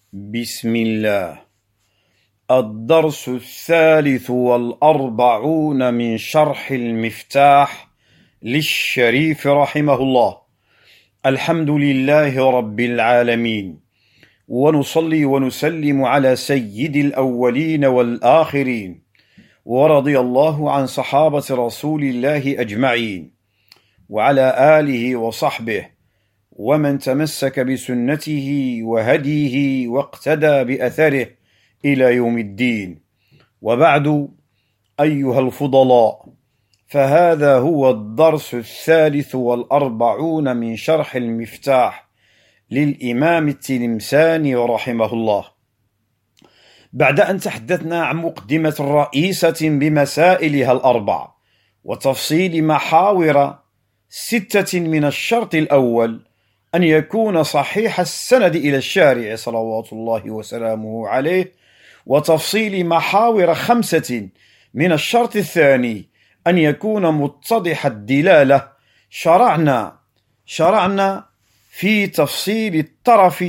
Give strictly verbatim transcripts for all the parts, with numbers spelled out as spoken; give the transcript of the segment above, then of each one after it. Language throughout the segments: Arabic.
بسم الله. الدرس الثالث والأربعون من شرح المفتاح للشريف رحمه الله. الحمد لله رب العالمين، ونصلي ونسلم على سيد الأولين والآخرين، ورضي الله عن صحابة رسول الله أجمعين، وعلى آله وصحبه ومن تمسك بسنته وهديه واقتدى بأثره إلى يوم الدين. وبعد، أيها الفضلاء، فهذا هو الدرس الثالث والأربعون من شرح المفتاح للإمام التلمساني رحمه الله، بعد أن تحدثنا عن مقدمة رئيسة بمسائلها الأربع وتفصيل محاور ستة من الشرط الأول أن يكون صحيح السند إلى الشارع صلوات الله وسلامه عليه، وتفصيل محاور خمسة من الشرط الثاني أن يكون متضح الدلالة. شرعنا شرعنا في تفصيل الطرف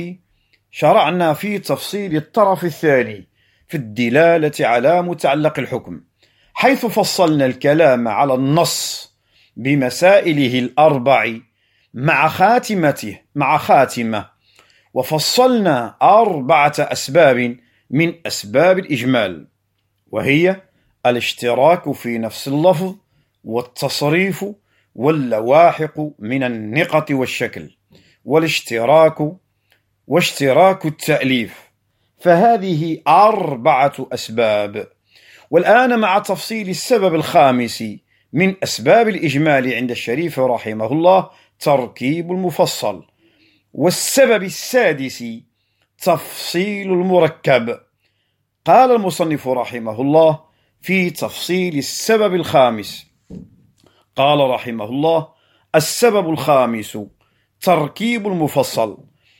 شرعنا في تفصيل الطرف الثاني في الدلالة على متعلق الحكم، حيث فصلنا الكلام على النص بمسائله الأربع مع خاتمته مع خاتمة، وفصلنا أربعة أسباب من أسباب الإجمال، وهي الاشتراك في نفس اللفظ، والتصريف، واللواحق من النقط والشكل، والاشتراك واشتراك التأليف. فهذه أربعة أسباب. والآن مع تفصيل السبب الخامس من أسباب الإجمال عند الشريف رحمه الله، تركيب المفصل. والسبب السادس تفصيل المركب. قال المصنف رحمه الله في تفصيل السبب الخامس، قال رحمه الله: السبب الخامس تركيب المفصل،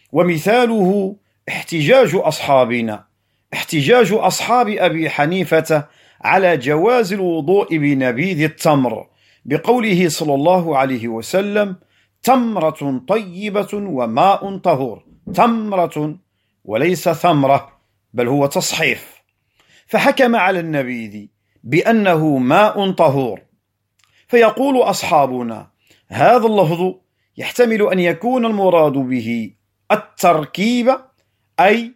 ومثاله احتجاج أصحابنا احتجاج أصحاب أبي حنيفة على جواز الوضوء بنبيذ التمر بقوله صلى الله عليه وسلم: تمرة طيبة وماء طهور. تمرة وليس ثمرة، بل هو تصحيف، فحكم على النبيذ بأنه ماء طهور. فيقول أصحابنا: هذا اللفظ يحتمل أن يكون المراد به التركيب، أي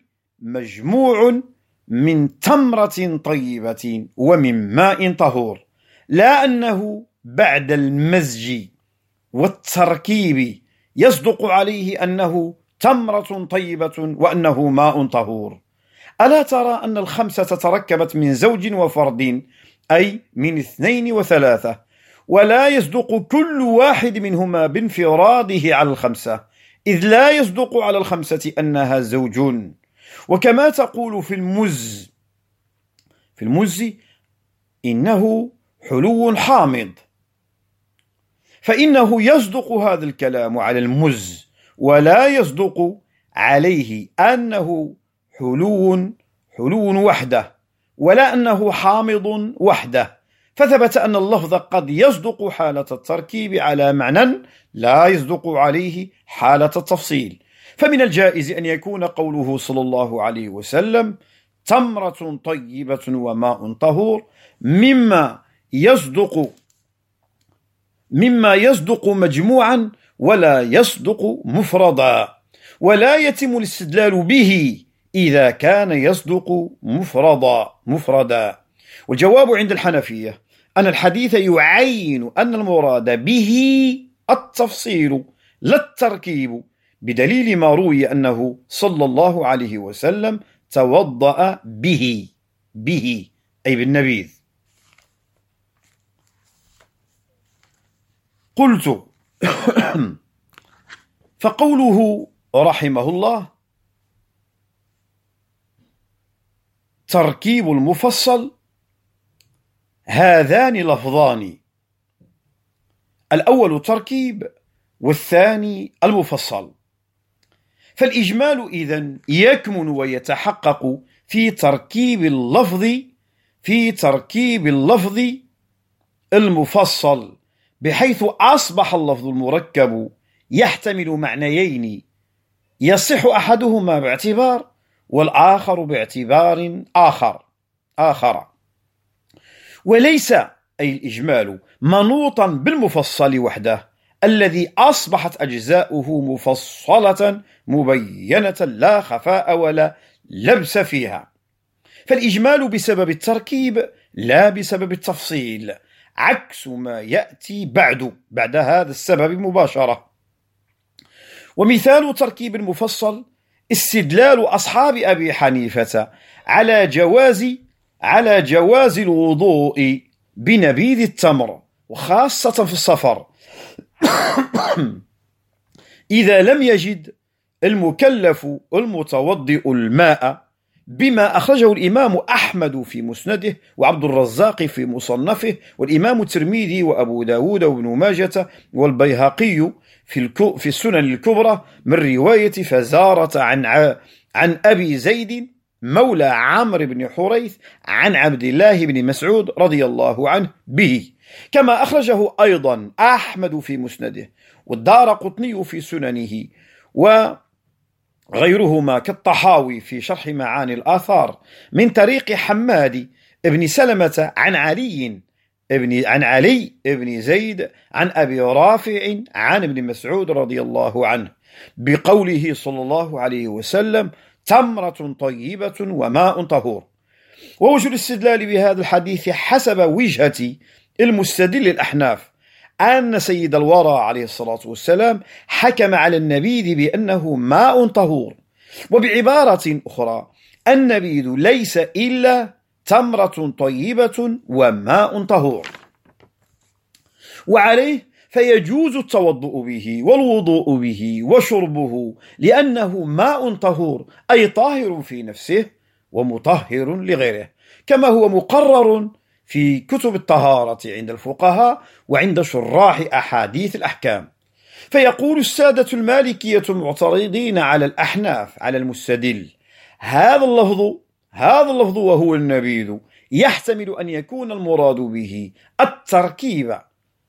مجموع من تمرة طيبة ومن ماء طهور، لا أنه بعد المزج والتركيب يصدق عليه أنه تمرة طيبة وأنه ماء طهور. ألا ترى أن الخمسة تركبت من زوج وفرد، أي من اثنين وثلاثة، ولا يصدق كل واحد منهما بانفراده على الخمسة، إذ لا يصدق على الخمسة أنها زوج. وكما تقول في المز في المز إنه حلو حامض، فإنه يصدق هذا الكلام على المز، ولا يصدق عليه أنه حلو حلو وحده، ولا أنه حامض وحده. فثبت أن اللفظ قد يصدق حالة التركيب على معنى لا يصدق عليه حالة التفصيل. فمن الجائز أن يكون قوله صلى الله عليه وسلم: تمرة طيبة وماء طهور مما يصدق مما يصدق مجموعا ولا يصدق مفردا، ولا يتم الاستدلال به إذا كان يصدق مفردا مفردا. والجواب عند الحنفية أن الحديث يعين أن المراد به التفصيل لا التركيب، بدليل ما روي أنه صلى الله عليه وسلم توضأ به به أي بالنبيذ. قلت: فقوله رحمه الله تركيب المفصل، هذان لفظان، الأول تركيب والثاني المفصل. فالإجمال إذن يكمن ويتحقق في تركيب اللفظ في تركيب اللفظ المفصل، بحيث أصبح اللفظ المركب يحتمل معنيين يصح أحدهما باعتبار والآخر باعتبار آخر آخر وليس أي الإجمال منوطا بالمفصل وحده الذي أصبحت أجزاؤه مفصلة مبينة لا خفاء ولا لبس فيها، فالإجمال بسبب التركيب لا بسبب التفصيل، عكس ما يأتي بعد بعد هذا السبب مباشرة. ومثال تركيب المفصل استدلال أصحاب أبي حنيفة على جواز على جواز الوضوء بنبيذ التمر، وخاصة في السفر إذا لم يجد المكلف المتوضئ الماء، بما أخرجه الإمام أحمد في مسنده وعبد الرزاق في مصنفه والإمام الترمذي وأبو داود وابن ماجة والبيهقي في, في السنن الكبرى من رواية فزارة عن, عن أبي زيد مولى عمرو بن حريث عن عبد الله بن مسعود رضي الله عنه به، كما أخرجه أيضا أحمد في مسنده والدارقطني في سننه وغيرهما كالطحاوي في شرح معاني الآثار من طريق حماد بن سلمة عن علي ابن عن علي بن زيد عن أبي رافع عن ابن مسعود رضي الله عنه بقوله صلى الله عليه وسلم: تمرة طيبة وماء طهور. ووجه الاستدلال بهذا الحديث حسب وجهة المستدل الأحناف أن سيد الورى عليه الصلاة والسلام حكم على النبيذ بأنه ماء طهور، وبعبارة أخرى النبيذ ليس إلا تمرة طيبة وماء طهور، وعليه فيجوز التوضؤ به والوضوء به وشربه لأنه ماء طهور، أي طاهر في نفسه ومطهر لغيره، كما هو مقرر في كتب الطهارة عند الفقهاء وعند شراح أحاديث الأحكام. فيقول السادة المالكية معترضين على الأحناف على المستدل: هذا اللفظ هذا اللفظ وهو النبيذ يحتمل أن يكون المراد به التركيب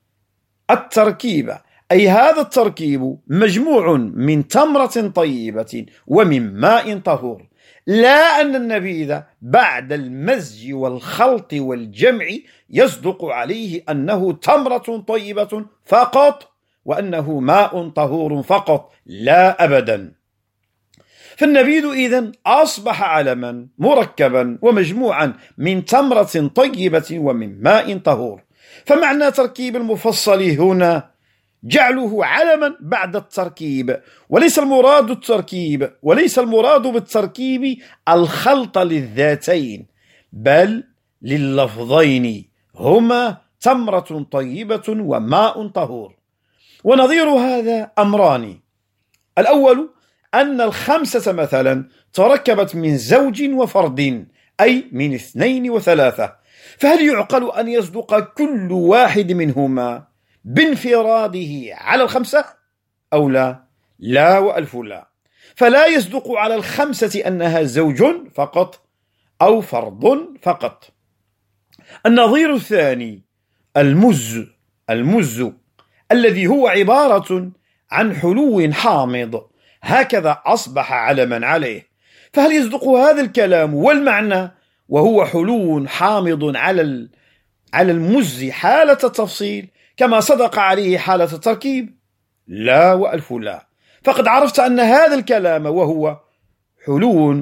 التركيب أي هذا التركيب مجموع من تمرة طيبة ومن ماء طهور، لا أن النبيذ بعد المزج والخلط والجمع يصدق عليه أنه تمرة طيبة فقط وأنه ماء طهور فقط، لا أبدا. فالنبيذ إذن أصبح علما مركبا ومجموعا من تمرة طيبة ومن ماء طهور، فمعنى تركيب المفصل هنا جعله علما بعد التركيب، وليس المراد التركيب وليس المراد بالتركيب الخلط للذاتين، بل لللفظين هما تمرة طيبة وماء طهور. ونظير هذا أمران: الأول أن الخمسة مثلا تركبت من زوج وفرد، أي من اثنين وثلاثة، فهل يعقل أن يصدق كل واحد منهما بانفراده على الخمسة أو لا؟ لا وألف لا، فلا يصدق على الخمسة أنها زوج فقط أو فرد فقط. النظير الثاني المز المز الذي هو عبارة عن حلو حامض، هكذا أصبح علما عليه، فهل يصدق هذا الكلام والمعنى وهو حلو حامض على على المز حالة التفصيل كما صدق عليه حالة التركيب؟ لا وألف لا، فقد عرفت أن هذا الكلام وهو حلو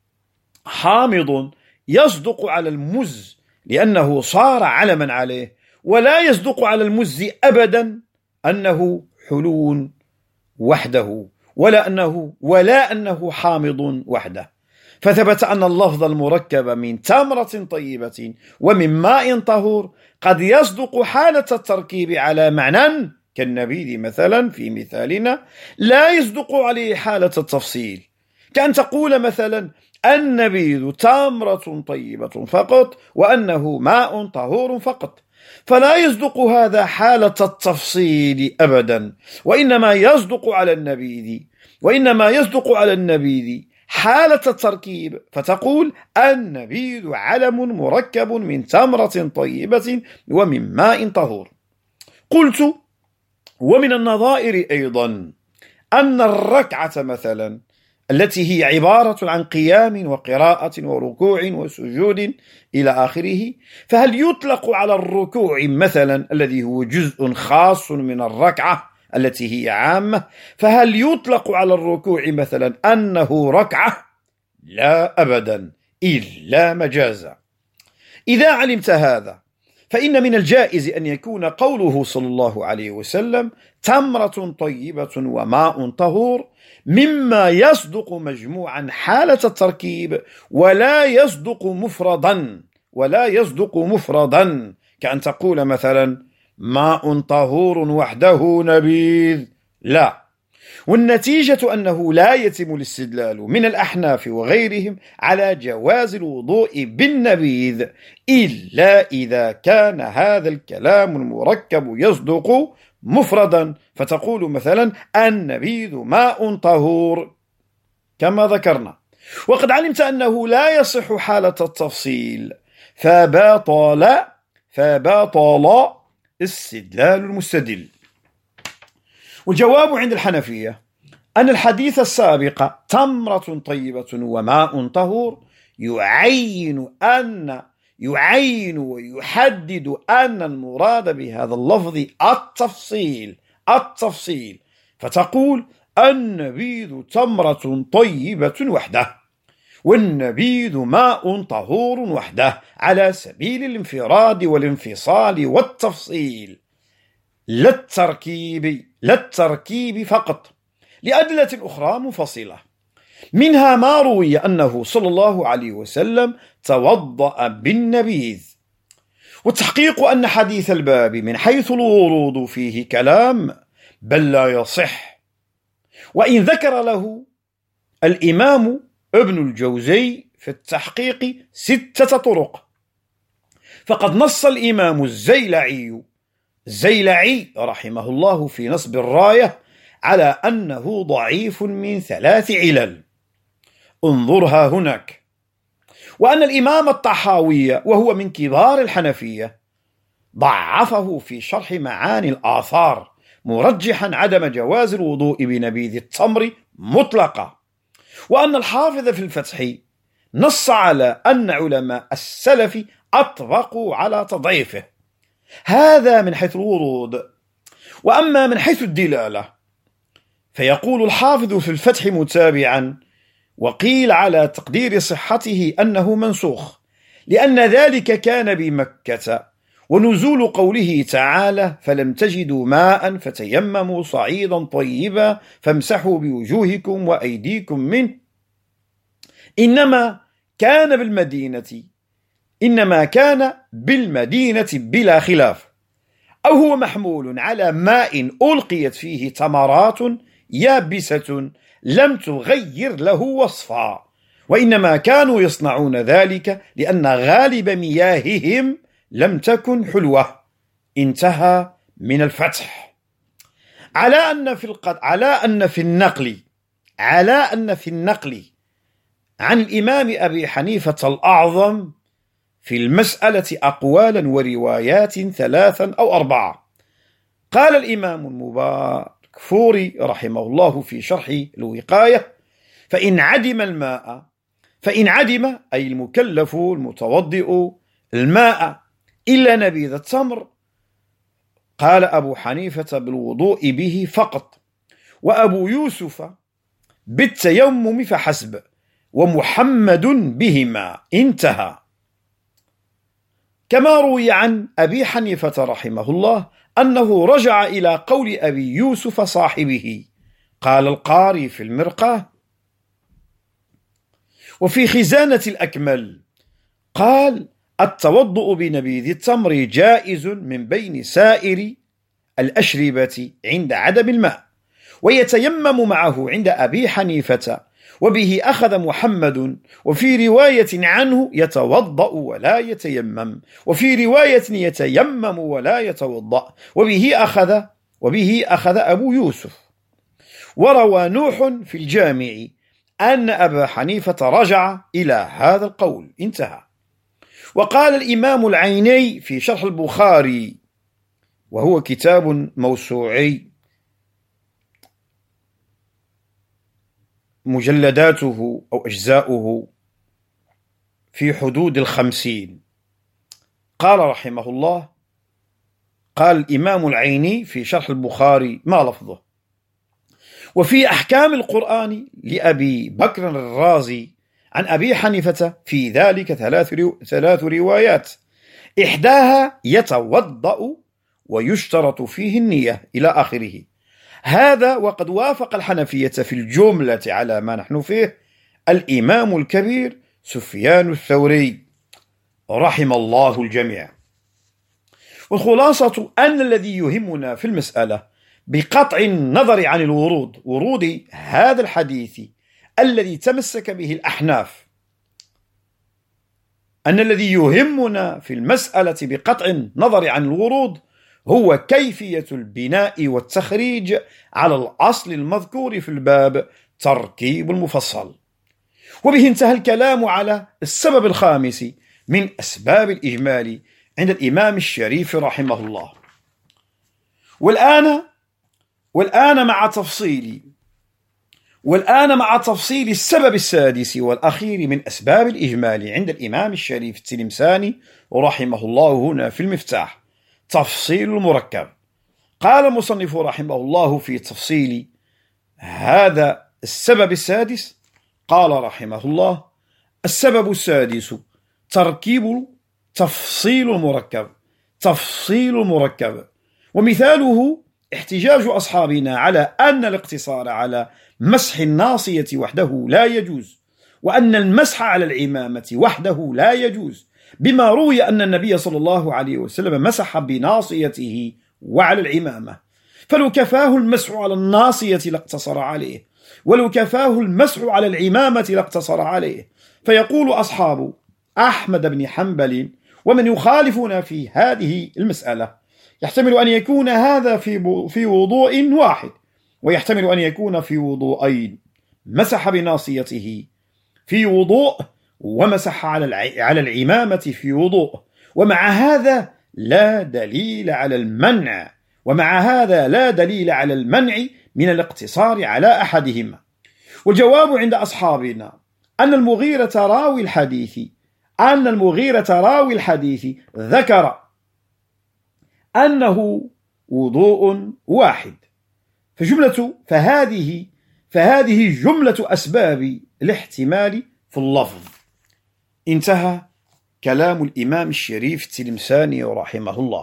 حامض يصدق على المز لأنه صار علما عليه، ولا يصدق على المز أبدا أنه حلو وحده ولا أنه ولا أنه حامض وحده. فثبت أن اللفظ المركب من تمرة طيبة ومن ماء طهور قد يصدق حالة التركيب على معنى كالنبيذ مثلا في مثالنا، لا يصدق عليه حالة التفصيل، كأن تقول مثلا النبيذ تمرة طيبة فقط وأنه ماء طهور فقط، فلا يصدق هذا حالة التفصيل أبدا، وإنما يصدق على النبيذ وإنما يصدق على النبيذ حالة التركيب، فتقول النبيذ علم مركب من تمرة طيبة ومن ماء طهور. قلت: ومن النظائر أيضا أن الركعة مثلا التي هي عبارة عن قيام وقراءة وركوع وسجود إلى آخره، فهل يطلق على الركوع مثلا الذي هو جزء خاص من الركعة التي هي عامة، فهل يطلق على الركوع مثلا أنه ركعة؟ لا أبدا، إلا مجازا. إذا علمت هذا فإن من الجائز أن يكون قوله صلى الله عليه وسلم تمرة طيبة وماء طهور مما يصدق مجموعا حالة التركيب، ولا يصدق مفردا ولا يصدق مفردا كأن تقول مثلا ماء طهور وحده نبيذ، لا. والنتيجة أنه لا يتم الاستدلال من الأحناف وغيرهم على جواز الوضوء بالنبيذ إلا إذا كان هذا الكلام المركب يصدق مفردا، فتقول مثلا النبيذ ماء طهور كما ذكرنا. وقد علمت أنه لا يصح حالة التفصيل، فبطل فبطل استدلال المستدل. والجواب عند الحنفية أن الحديث السابق تمرة طيبة وماء طهور يعين أن يعين ويحدد أن المراد بهذا اللفظ التفصيل التفصيل فتقول النبيذ تمرة طيبة وحده، والنبيذ ماء طهور وحده، على سبيل الانفراد والانفصال والتفصيل، لا التركيب لا التركيب فقط، لأدلة أخرى منفصلة. منها ما روي أنه صلى الله عليه وسلم توضأ بالنبيذ، والتحقيق أن حديث الباب من حيث الورود فيه كلام بل لا يصح، وإن ذكر له الإمام ابن الجوزي في التحقيق ستة طرق، فقد نص الإمام الزيلعي الزيلعي رحمه الله في نصب الراية على أنه ضعيف من ثلاث علل، انظرها هناك. وأن الإمام الطحاوي وهو من كبار الحنفية ضعفه في شرح معاني الآثار، مرجحا عدم جواز الوضوء بنبيذ التمر مطلقا. وأن الحافظ في الفتح نص على أن علماء السلف أطبقوا على تضعيفه. هذا من حيث الورود. وأما من حيث الدلالة فيقول الحافظ في الفتح متابعا: وقيل على تقدير صحته أنه منسوخ، لأن ذلك كان بمكة، ونزول قوله تعالى فلم تجدوا ماء فتيمموا صعيدا طيبا فامسحوا بوجوهكم وأيديكم منه إنما كان بالمدينة إنما كان بالمدينة بلا خلاف، أو هو محمول على ماء ألقيت فيه تمرات يابسة لم تغير له وصفا، وإنما كانوا يصنعون ذلك لأن غالب مياههم لم تكن حلوة. انتهى من الفتح. على أن في القد... على أن في النقل على أن في النقل عن الإمام أبي حنيفة الأعظم في المسألة أقوالا وروايات ثلاثا أو أربعة. قال الإمام المباركفوري رحمه الله في شرح الوقاية: فإن عدم الماء فإن عدم أي المكلف المتوضئ الماء إلا نبيذ التمر، قال أبو حنيفة بالوضوء به فقط، وأبو يوسف بالتيمم فحسب، ومحمد بهما. انتهى. كما روي عن أبي حنيفة رحمه الله أنه رجع إلى قول أبي يوسف صاحبه. قال القاري في المرقاة وفي خزانة الأكمل قال: التوضؤ بنبيذ التمر جائز من بين سائر الأشربة عند عدم الماء، ويتيمم معه عند أبي حنيفة، وبه أخذ محمد، وفي رواية عنه يتوضأ ولا يتيمم، وفي رواية يتيمم ولا يتوضأ، وبه أخذ وبه أخذ أبو يوسف. وروى نوح في الجامع أن أبا حنيفة رجع إلى هذا القول. انتهى. وقال الإمام العيني في شرح البخاري، وهو كتاب موسوعي: مجلداته أو أجزاؤه في حدود الخمسين. قال رحمه الله: قال الإمام العيني في شرح البخاري ما لفظه: وفي أحكام القرآن لأبي بكر الرازي عن أبي حنيفة في ذلك ثلاث, رو... ثلاث روايات، إحداها يتوضأ ويشترط فيه النية إلى آخره. هذا وقد وافق الحنفية في الجملة على ما نحن فيه الإمام الكبير سفيان الثوري رحم الله الجميع. والخلاصة أن الذي يهمنا في المسألة بقطع النظر عن الورود ورود هذا الحديث الذي تمسك به الأحناف، أن الذي يهمنا في المسألة بقطع النظر عن الورود هو كيفية البناء والتخريج على الأصل المذكور في الباب تركيب المفصل. وبه انتهى الكلام على السبب الخامس من أسباب الإجمال عند الإمام الشريف رحمه الله. والآن والآن مع تفصيل والآن مع تفصيل السبب السادس والأخير من أسباب الإجمال عند الإمام الشريف التلمساني رحمه الله هنا في المفتاح، تفصيل المركب. قال المصنف رحمه الله في تفصيل هذا السبب السادس، قال رحمه الله: السبب السادس تركيب تفصيل المركب. تفصيل المركب ومثاله احتجاج أصحابنا على أن الاقتصار على مسح الناصية وحده لا يجوز، وأن المسح على العمامة وحده لا يجوز، بما روي أن النبي صلى الله عليه وسلم مسح بناصيته وعلى العمامة، فلو كفاه المسح على الناصية لاقتصر عليه، ولو كفاه المسح على العمامة لاقتصر عليه. فيقول أصحاب أحمد بن حنبل ومن يخالفنا في هذه المسألة: يحتمل أن يكون هذا في في وضوء واحد، ويحتمل أن يكون في وضوءين، مسح بناصيته في وضوء ومسح على على العمامة في وضوء، ومع هذا لا دليل على المنع ومع هذا لا دليل على المنع من الاقتصار على أحدهما. والجواب عند أصحابنا أن المغيرة راوي الحديث أن المغيرة راوي الحديث ذكر أنه وضوء واحد، فجملة فهذه فهذه جملة أسباب الاحتمال في اللفظ. انتهى كلام الإمام الشريف التلمساني رحمه الله.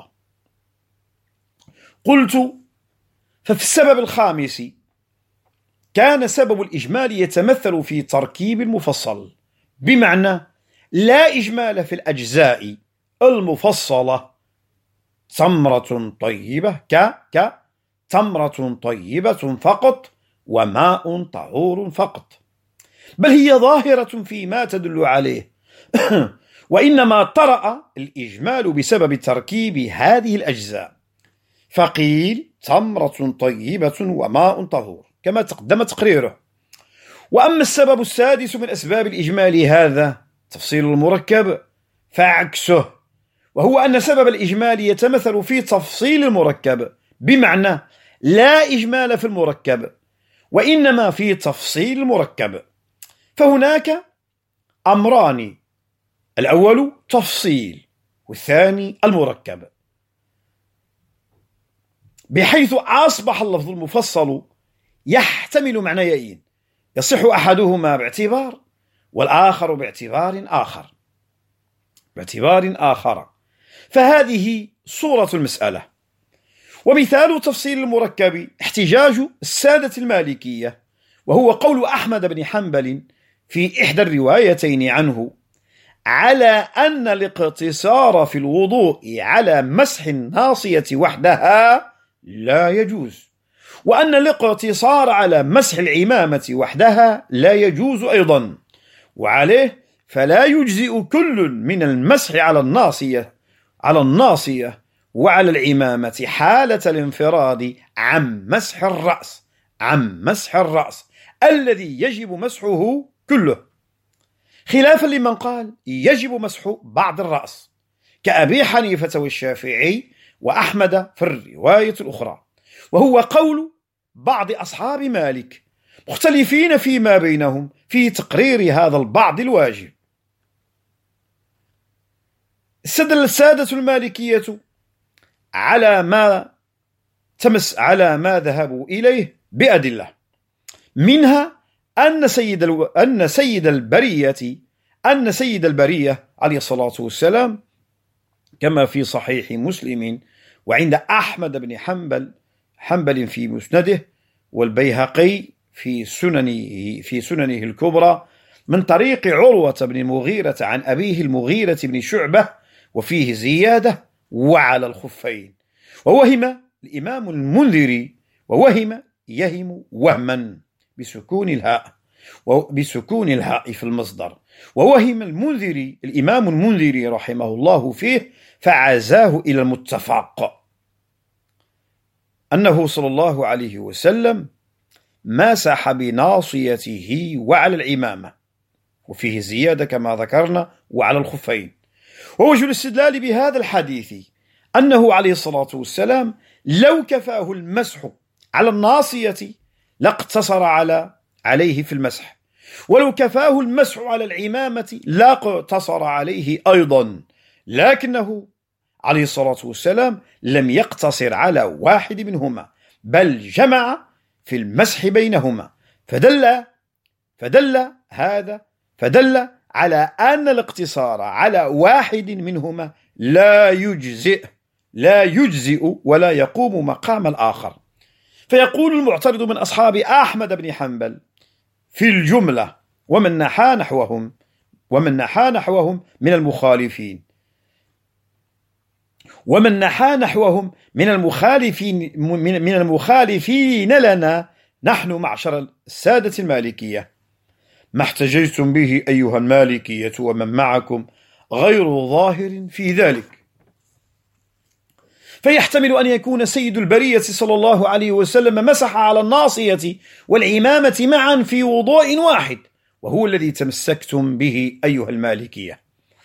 قلت: ففي السبب الخامس كان سبب الإجمال يتمثل في تركيب المفصل، بمعنى لا إجمال في الأجزاء المفصلة، تمرة طيبة ك ك تمرة طيبة فقط وماء طهور فقط، بل هي ظاهرة فيما تدل عليه وإنما طرأ الإجمال بسبب تركيب هذه الأجزاء، فقيل تمرة طيبة وماء طهور كما تقدم تقريره. وأما السبب السادس من أسباب الإجمال هذا تفصيل المركب فعكسه، وهو أن سبب الإجمال يتمثل في تفصيل المركب، بمعنى لا إجمال في المركب وإنما في تفصيل المركب. فهناك أمران: الأول تفصيل والثاني المركب، بحيث أصبح اللفظ المفصل يحتمل معنيين، يصح أحدهما باعتبار والآخر باعتبار آخر باعتبار آخر فهذه صورة المسألة. ومثال تفصيل المركب احتجاج السادة المالكية، وهو قول أحمد بن حنبل في إحدى الروايتين عنه على أن الاقتصار في الوضوء على مسح الناصية وحدها لا يجوز، وأن الاقتصار على مسح العمامة وحدها لا يجوز أيضا، وعليه فلا يجزئ كل من المسح على الناصية على الناصية وعلى العمامة حالة الانفراد عن مسح الرأس عن مسح الرأس الذي يجب مسحه كله، خلافا لمن قال يجب مسح بعض الرأس كأبي حنيفة والشافعي وأحمد في الرواية الأخرى، وهو قول بعض أصحاب مالك، مختلفين فيما بينهم في تقرير هذا البعض الواجب. استدل السادة المالكية على ما تمس على ما ذهبوا إليه بأدلة، منها أن سيد الو... أن سيد البرية أن سيد البرية عليه الصلاة والسلام كما في صحيح مسلم وعند أحمد بن حنبل حنبل في مسنده والبيهقي في سننه في سننه الكبرى من طريق عروة بن المغيرة عن أبيه المغيرة بن شعبة، وفيه زيادة وعلى الخفين. ووهم الإمام المنذري ووهم يهم وهما بسكون الهاء وبسكون الهاء في المصدر، ووهم المنذري الإمام المنذري رحمه الله فيه فعزاه إلى المتفق أنه صلى الله عليه وسلم مسح بناصيته وعلى العمامة، وفيه زيادة كما ذكرنا وعلى الخفين. ووجه الاستدلال بهذا الحديث أنه عليه الصلاة والسلام لو كفاه المسح على الناصية لاقتصر على عليه في المسح، ولو كفاه المسح على العمامة لاقتصر عليه أيضا، لكنه عليه الصلاة والسلام لم يقتصر على واحد منهما بل جمع في المسح بينهما، فدل فدل هذا فدل على أن الاقتصار على واحد منهما لا يجزئ لا يجزئ ولا يقوم مقام الآخر. فيقول المعترض من أصحاب أحمد بن حنبل في الجملة ومن نحى نحوهم ومن نحى نحوهم من المخالفين ومن نحى نحوهم من المخالفين من المخالفين لنا نحن معشر السادة المالكية: ما احتججتم به أيها المالكية ومن معكم غير ظاهر في ذلك. فيحتمل أن يكون سيد البرية صلى الله عليه وسلم مسح على الناصية والعمامة معا في وضوء واحد، وهو الذي تمسكتم به أيها المالكية.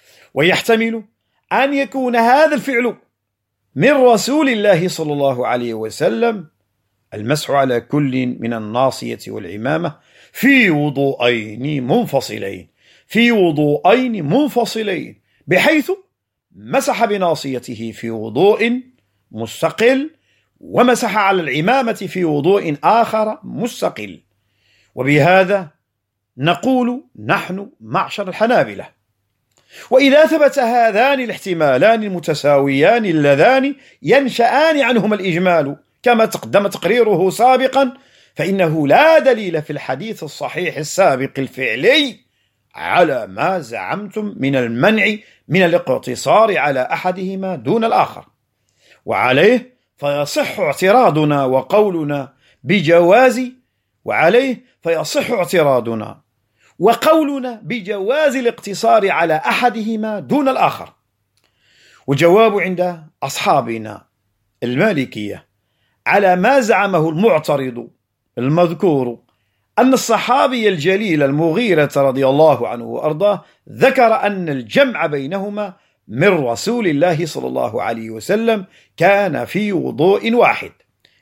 ويحتمل أن يكون هذا الفعل من رسول الله صلى الله عليه وسلم، المسح على كل من الناصية والعمامة في وضوءين منفصلين في وضوءين منفصلين بحيث مسح بناصيته في وضوء مستقل ومسح على العمامة في وضوء آخر مستقل. وبهذا نقول نحن معشر الحنابلة: وإذا ثبت هذان الاحتمالان المتساويان اللذان ينشأان عنهما الإجمال كما تقدم تقريره سابقا، فإنه لا دليل في الحديث الصحيح السابق الفعلي على ما زعمتم من المنع من الاقتصار على أحدهما دون الآخر. وعليه فيصح اعتراضنا وقولنا بجواز وعليه فيصح اعتراضنا وقولنا بجواز الاقتصار على أحدهما دون الآخر. وجواب عند أصحابنا المالكية على ما زعمه المعترض المذكور أن الصحابي الجليل المغيرة رضي الله عنه وأرضاه ذكر أن الجمع بينهما من رسول الله صلى الله عليه وسلم كان في وضوء واحد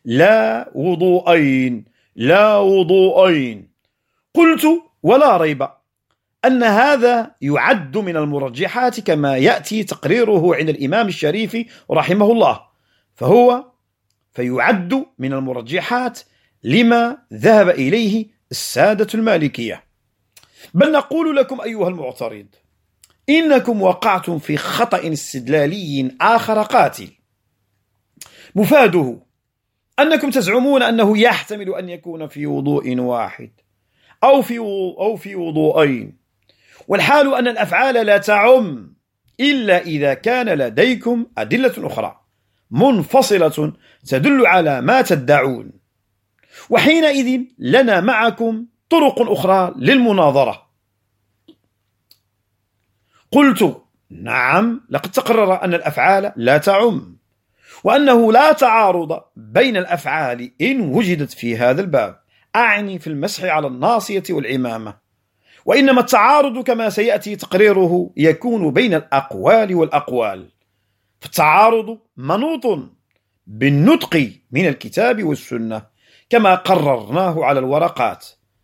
لا وضوءين لا وضوءين. قلت: ولا ريب أن هذا يعد من المرجحات كما يأتي تقريره عند الإمام الشريف رحمه الله، فهو فيعد من المرجحات لما ذهب إليه السادة المالكية. بل نقول لكم أيها المعترض إنكم وقعتم في خطأ استدلالي آخر قاتل، مفاده أنكم تزعمون أنه يحتمل أن يكون في وضوء واحد أو في أو في وضوءين، والحال أن الأفعال لا تعم إلا إذا كان لديكم أدلة أخرى منفصلة تدل على ما تدعون، وحينئذ لنا معكم طرق أخرى للمناظرة. قلت: نعم، لقد تقرر أن الأفعال لا تعم، وأنه لا تعارض بين الأفعال إن وجدت في هذا الباب، أعني في المسح على الناصية والعمامة، وإنما التعارض كما سيأتي تقريره يكون بين الأقوال والأقوال، فالتعارض منوط بالنطق من الكتاب والسنة كما قررناه على الورقات،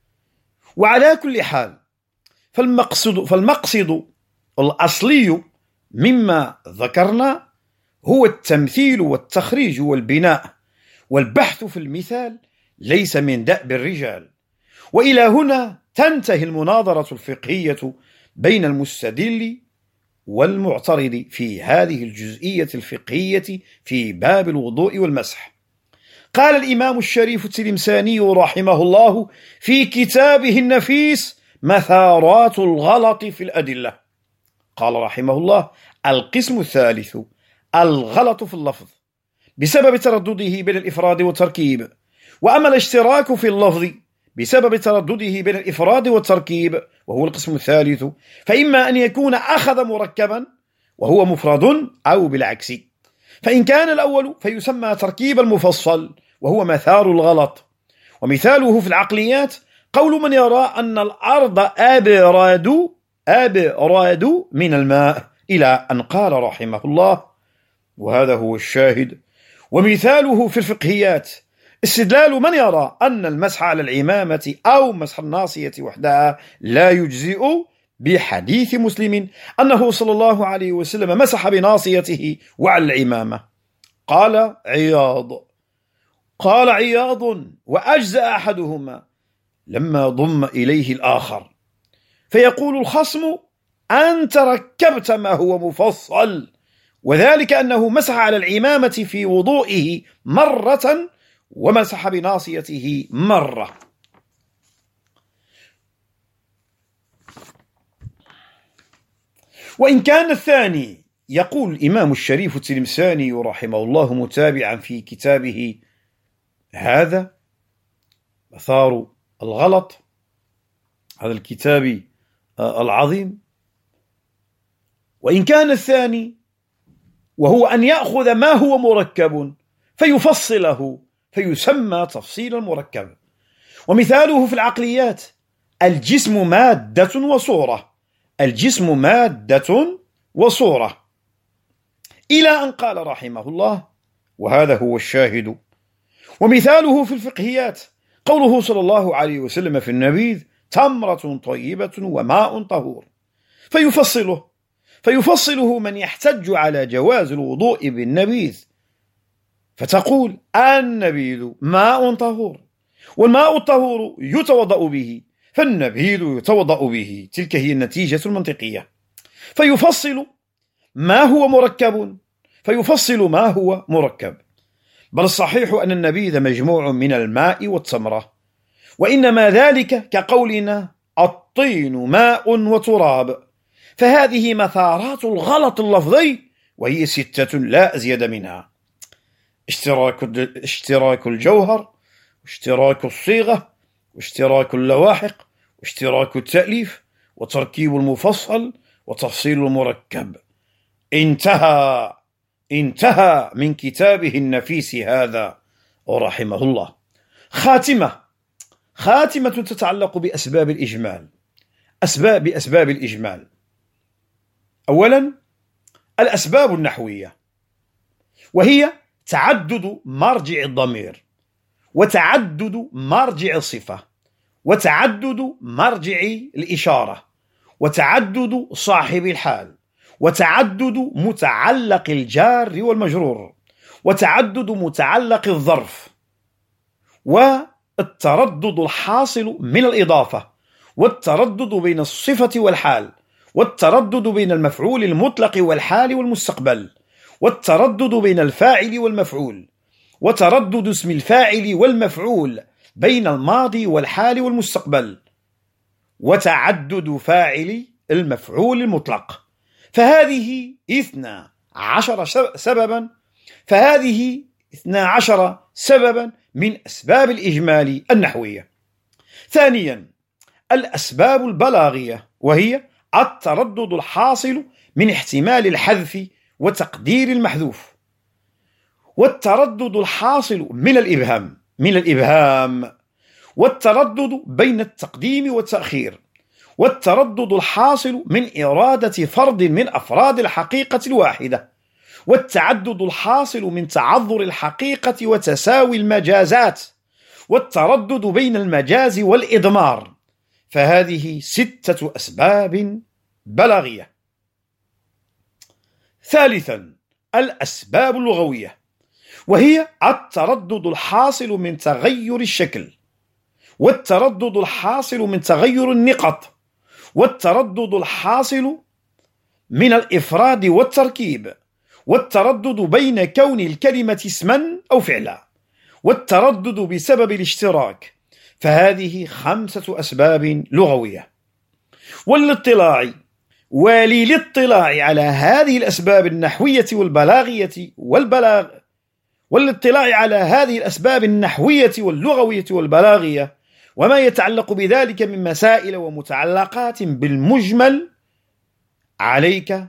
وعلى كل حال فالمقصد, فالمقصد الأصلي مما ذكرنا هو التمثيل والتخريج والبناء، والبحث في المثال ليس من دأب الرجال. وإلى هنا تنتهي المناظرة الفقهية بين المستدل والمعترض في هذه الجزئية الفقهية في باب الوضوء والمسح. قال الإمام الشريف التلمساني رحمه الله في كتابه النفيس مثارات الغلط في الأدلة، قال رحمه الله: القسم الثالث الغلط في اللفظ بسبب تردده بين الإفراد والتركيب. وأما الاشتراك في اللفظ بسبب تردده بين الإفراد والتركيب وهو القسم الثالث، فإما أن يكون أخذ مركبا وهو مفرد أو بالعكس. فإن كان الأول فيسمى تركيب المفصل وهو مثار الغلط. ومثاله في العقليات قول من يرى أن الأرض أبرد أبرد من الماء، إلى أن قال رحمه الله، وهذا هو الشاهد. ومثاله في الفقهيات استدلال من يرى أن المسح على العمامة أو مسح الناصية وحدها لا يجزئ بحديث مسلم أنه صلى الله عليه وسلم مسح بناصيته وعلى العمامة. قال عياض قال عياض وأجزأ أحدهما لما ضم إليه الآخر. فيقول الخصم: أنت ركبت ما هو مفصل، وذلك أنه مسح على العمامة في وضوئه مرة ومسح بناصيته مرة. وإن كان الثاني، يقول الإمام الشريف التلمساني رحمه الله متابعا في كتابه هذا مثار الغلط، هذا الكتاب العظيم: وإن كان الثاني وهو أن يأخذ ما هو مركب فيفصله فيسمى تفصيل المركب. ومثاله في العقليات الجسم مادة وصورة، الجسم مادة وصورة، إلى أن قال رحمه الله، وهذا هو الشاهد. ومثاله في الفقهيات قوله صلى الله عليه وسلم في النبيذ: تمرة طيبة وماء طهور، فيفصله فيفصله من يحتج على جواز الوضوء بالنبيذ، فتقول: النبيذ ماء طهور، والماء الطهور يتوضأ به، فالنبيذ يتوضأ به. تلك هي النتيجة المنطقية. فيفصل ما هو مركب فيفصل ما هو مركب. بل الصحيح أن النبيذ مجموع من الماء والتمرة، وإنما ذلك كقولنا الطين ماء وتراب. فهذه مثارات الغلط اللفظي، وهي ستة لا أزيد منها: اشتراك اشتراك الجوهر، واشتراك الصيغة، واشتراك اللواحق، واشتراك التأليف، وتركيب المفصل، وتفصيل المركب. انتهى انتهى من كتابه النفيس هذا رحمه الله. خاتمة خاتمة تتعلق بأسباب الإجمال أسباب بأسباب الإجمال. أولا الأسباب النحوية، وهي تعدد مرجع الضمير، وتعدد مرجع الصفة، وتعدد مرجع الإشارة، وتعدد صاحب الحال، وتعدد متعلق الجار والمجرور، وتعدد متعلق الظرف، والتردد الحاصل من الإضافة، والتردد بين الصفة والحال، والتردد بين المفعول المطلق والحال والمستقبل، والتردد بين الفاعل والمفعول، وتردد اسم الفاعل والمفعول بين الماضي والحال والمستقبل، وتعدد فاعل المفعول المطلق. فهذه اثنا عشر سببا فهذه اثنا عشر سببا من أسباب الإجمال النحوية. ثانيا الأسباب البلاغية، وهي التردد الحاصل من احتمال الحذف وتقدير المحذوف، والتردد الحاصل من الإبهام من الإبهام والتردد بين التقديم والتأخير، والتردد الحاصل من إرادة فرد من أفراد الحقيقة الواحدة، والتعدد الحاصل من تعذر الحقيقة وتساوي المجازات، والتردد بين المجاز والإضمار. فهذه ستة أسباب بلاغية. ثالثا، الأسباب اللغوية، وهي التردد الحاصل من تغير الشكل، والتردد الحاصل من تغير النقط، والتردد الحاصل من الإفراد والتركيب، والتردد بين كون الكلمة اسما أو فعلا، والتردد بسبب الاشتراك. فهذه خمسة أسباب لغوية. والاطلاع وللاطلاع على هذه الأسباب النحوية والبلاغية والبلاغ والاطلاع على هذه الأسباب النحوية واللغوية والبلاغية وما يتعلق بذلك من مسائل ومتعلقات بالمجمل، عليك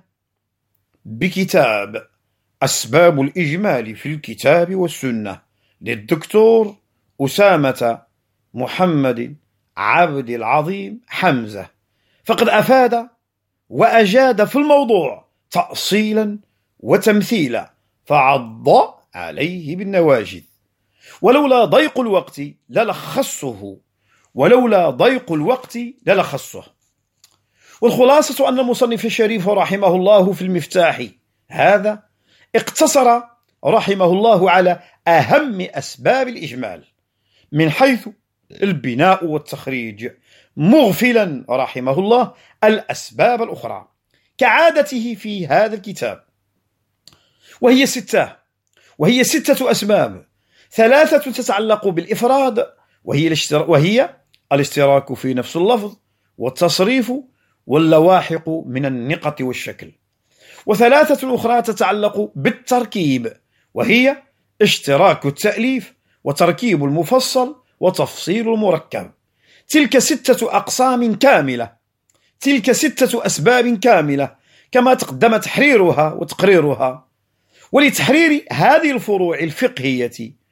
بكتاب أسباب الإجمال في الكتاب والسنة للدكتور أسامة محمد عبد العظيم حمزة، فقد أفاد وأجاد في الموضوع تأصيلا وتمثيلا، فعض عليه بالنواجذ. ولولا ضيق الوقت للخصه ولولا ضيق الوقت للخصه والخلاصة أن المصنف الشريف رحمه الله في المفتاح هذا اقتصر رحمه الله على أهم أسباب الإجمال من حيث البناء والتخريج، مغفلا رحمه الله الأسباب الأخرى كعادته في هذا الكتاب، وهي ستة وهي ستة أسباب. ثلاثة تتعلق بالإفراد، وهي, وهي الاشتراك في نفس اللفظ والتصريف واللواحق من النقط والشكل. وثلاثة أخرى تتعلق بالتركيب، وهي اشتراك التأليف وتركيب المفصل وتفصيل المركب. تلك ستة أقسام كاملة، تلك ستة أسباب كاملة كما تقدم تحريرها وتقريرها. ولتحرير هذه الفروع الفقهية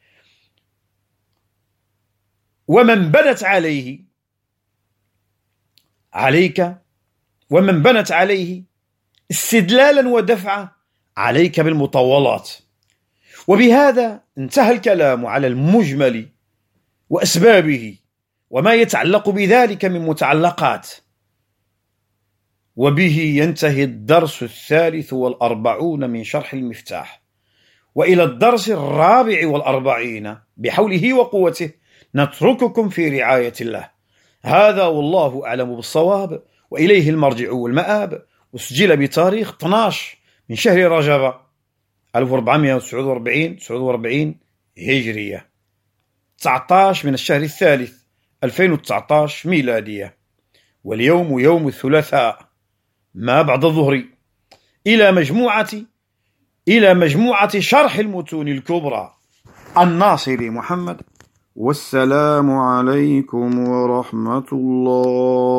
ومن بنت عليه عليك ومن بنت عليه استدلالا ودفعا عليك بالمطولات. وبهذا انتهى الكلام على المجمل وأسبابه وما يتعلق بذلك من متعلقات، وبه ينتهي الدرس الثالث والأربعون من شرح المفتاح. وإلى الدرس الرابع والأربعين بحوله وقوته نترككم في رعاية الله. هذا والله أعلم بالصواب، وإليه المرجع والمآب. وسجل بتاريخ اثني عشر من شهر رجب ألف وأربعمائة وتسعة وأربعين هجرية، تسعة عشر من الشهر الثالث ألفين وتسعة عشر ميلادية، واليوم يوم الثلاثاء ما بعد الظهر. إلى مجموعة إلى مجموعة شرح المتون الكبرى الناصري محمد. والسلام عليكم ورحمة الله.